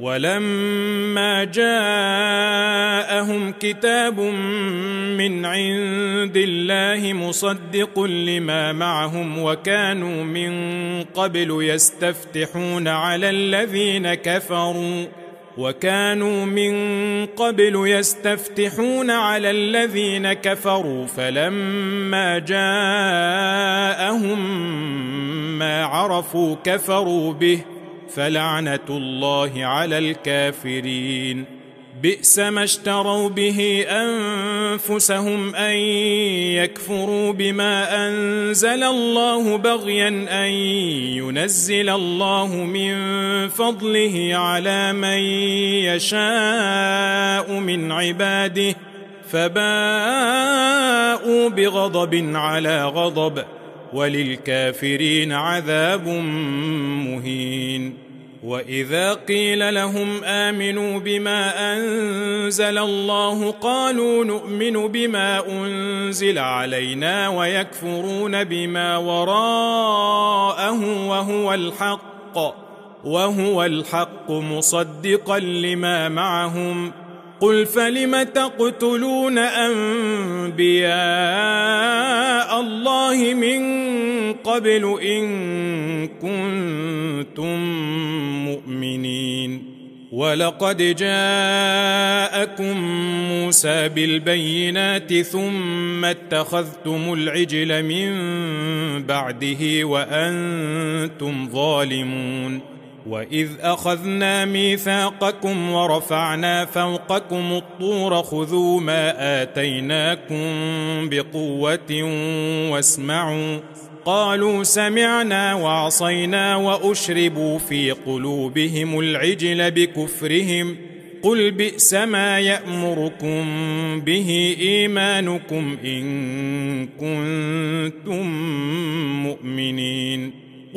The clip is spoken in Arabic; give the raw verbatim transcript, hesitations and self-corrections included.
ولما جاءهم كتاب من عند الله مصدق لما معهم وكانوا من قبل يستفتحون على الذين كفروا وكانوا من قبل يستفتحون على الذين كفروا فلما جاءهم ما عرفوا كفروا به فلعنة الله على الكافرين. بئس ما اشتروا به أنفسهم أن يكفروا بما أنزل الله بغيا أن ينزل الله من فضله على من يشاء من عباده فباءوا بغضب على غضب وللكافرين عذاب مهين. وإذا قيل لهم آمنوا بما أنزل الله قالوا نؤمن بما أنزل علينا ويكفرون بما وراءه وهو الحق وهو الحق مصدقا لما معهم. قل فلم تقتلون أنبياء الله من قبل إن كنتم مؤمنين. ولقد جاءكم موسى بالبينات ثم اتخذتم العجل من بعده وأنتم ظالمون. وإذ أخذنا ميثاقكم ورفعنا فوقكم الطور خذوا ما آتيناكم بقوة واسمعوا قالوا سمعنا وعصينا وأشربوا في قلوبهم العجل بكفرهم قل بئس ما يأمركم به إيمانكم إن كنتم مؤمنين.